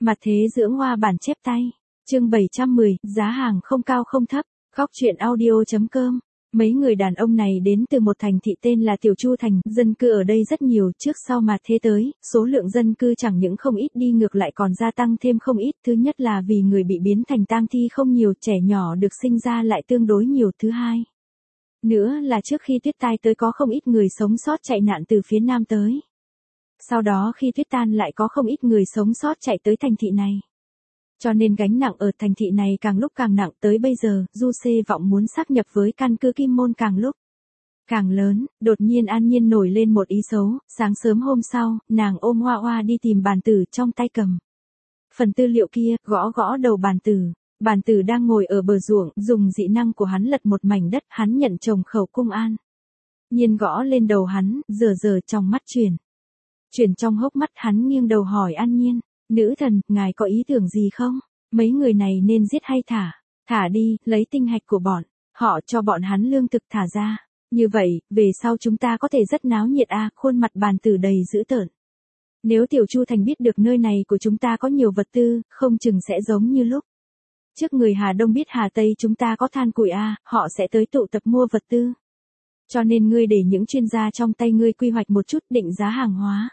Mặt thế dưỡng hoa bản chép tay. Chương 710, giá hàng không cao không thấp. Góc truyện audio.com. Mấy người đàn ông này đến từ một thành thị tên là Tiểu Chu Thành, dân cư ở đây rất nhiều, trước sau mà thế tới, số lượng dân cư chẳng những không ít đi ngược lại còn gia tăng thêm không ít, thứ nhất là vì người bị biến thành tang thi không nhiều, trẻ nhỏ được sinh ra lại tương đối nhiều, thứ hai nữa là trước khi tuyết tai tới có không ít người sống sót chạy nạn từ phía nam tới. Sau đó khi tuyết tan lại có không ít người sống sót chạy tới thành thị này. Cho nên gánh nặng ở thành thị này càng lúc càng nặng, tới bây giờ, Du Xê vọng muốn sáp nhập với căn cứ Kim Môn càng lúc càng lớn. Đột nhiên An Nhiên nổi lên một ý xấu, sáng sớm hôm sau, nàng ôm Hoa Hoa đi tìm bàn tử, trong tay cầm phần tư liệu kia, gõ gõ đầu bàn tử. Bàn tử đang ngồi ở bờ ruộng, dùng dị năng của hắn lật một mảnh đất, hắn nhận trồng khẩu cung An Nhiên gõ lên đầu hắn, giờ trong mắt chuyển trong hốc mắt, hắn nghiêng đầu hỏi An Nhiên, nữ thần, ngài có ý tưởng gì không? Mấy người này nên giết hay thả? Thả đi, lấy tinh hạch của bọn họ cho bọn hắn lương thực thả ra. Như vậy, về sau chúng ta có thể rất náo nhiệt a. Khuôn mặt bàn tử đầy dữ tợn. Nếu Tiểu Chu Thành biết được nơi này của chúng ta có nhiều vật tư, không chừng sẽ giống như lúc trước người Hà Đông biết Hà Tây chúng ta có than củi a, họ sẽ tới tụ tập mua vật tư. Cho nên ngươi để những chuyên gia trong tay ngươi quy hoạch một chút, định giá hàng hóa.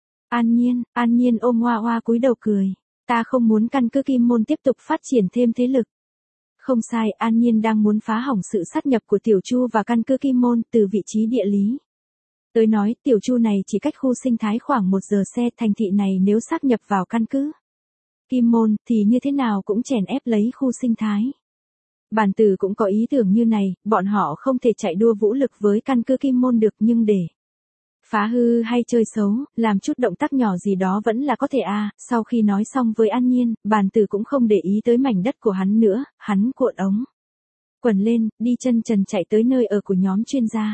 An Nhiên ôm Hoa Hoa cúi đầu cười. Ta không muốn căn cứ Kim Môn tiếp tục phát triển thêm thế lực. Không sai, An Nhiên đang muốn phá hỏng sự sát nhập của Tiểu Chu và căn cứ Kim Môn từ vị trí địa lý. Tới nói, Tiểu Chu này chỉ cách khu sinh thái khoảng 1 giờ xe, thành thị này nếu sát nhập vào căn cứ Kim Môn thì như thế nào cũng chèn ép lấy khu sinh thái. Bàn tử cũng có ý tưởng như này, bọn họ không thể chạy đua vũ lực với căn cứ Kim Môn được, nhưng để phá hư hay chơi xấu, làm chút động tác nhỏ gì đó vẫn là có thể a. Sau khi nói xong với An Nhiên, bàn tử cũng không để ý tới mảnh đất của hắn nữa, hắn cuộn ống quần lên, đi chân trần chạy tới nơi ở của nhóm chuyên gia.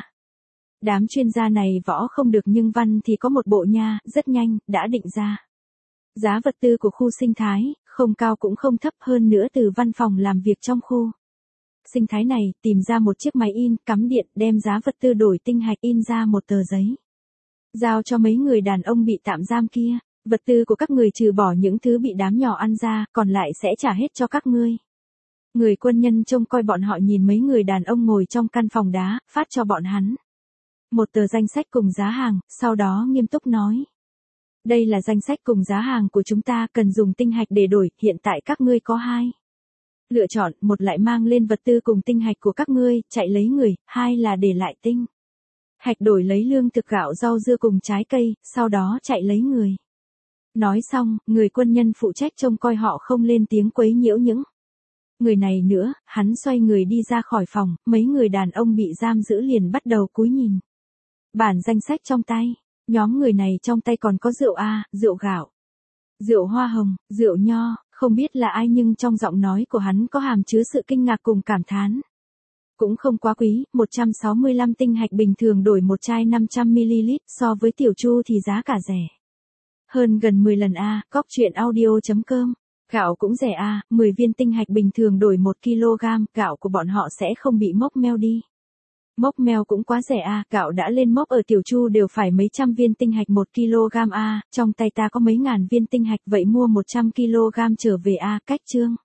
Đám chuyên gia này võ không được nhưng văn thì có một bộ nha, rất nhanh, đã định ra giá vật tư của khu sinh thái, không cao cũng không thấp, hơn nữa từ văn phòng làm việc trong khu sinh thái này, tìm ra một chiếc máy in, cắm điện, đem giá vật tư đổi tinh hạch in ra một tờ giấy. Giao cho mấy người đàn ông bị tạm giam kia, vật tư của các người trừ bỏ những thứ bị đám nhỏ ăn ra, còn lại sẽ trả hết cho các ngươi. Người quân nhân trông coi bọn họ nhìn mấy người đàn ông ngồi trong căn phòng đá, phát cho bọn hắn một tờ danh sách cùng giá hàng, sau đó nghiêm túc nói. Đây là danh sách cùng giá hàng của chúng ta, cần dùng tinh hạch để đổi, hiện tại các ngươi có 2 lựa chọn, một lại mang lên vật tư cùng tinh hạch của các ngươi, chạy lấy người, 2 là để lại tinh hạch đổi lấy lương thực, gạo, rau dưa cùng trái cây, sau đó chạy lấy người. Nói xong, người quân nhân phụ trách trông coi họ không lên tiếng quấy nhiễu những người này nữa, hắn xoay người đi ra khỏi phòng, mấy người đàn ông bị giam giữ liền bắt đầu cúi nhìn bản danh sách trong tay. Nhóm người này trong tay còn có rượu a, rượu gạo, rượu hoa hồng, rượu nho, không biết là ai nhưng trong giọng nói của hắn có hàm chứa sự kinh ngạc cùng cảm thán. Cũng không quá quý, 165 tinh hạch bình thường đổi một chai 500ml, so với Tiểu Chu thì giá cả rẻ hơn gần 10 lần a. Góc truyện audio.com. Gạo cũng rẻ a, 10 viên tinh hạch bình thường đổi 1 kg, gạo của bọn họ sẽ không bị mốc meo đi. Mốc meo cũng quá rẻ a, gạo đã lên mốc ở Tiểu Chu đều phải mấy trăm viên tinh hạch 1 kg a, trong tay ta có mấy ngàn viên tinh hạch, vậy mua 100 kg trở về a. Cách chương